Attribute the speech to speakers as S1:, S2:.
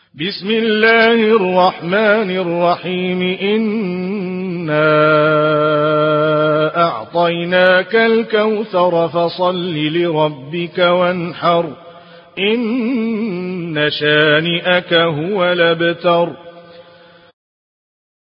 S1: بسم الله الرحمن الرحيم إنا أعطيناك الكوثر فصل لربك وانحر إن شانئك هو الأبتر.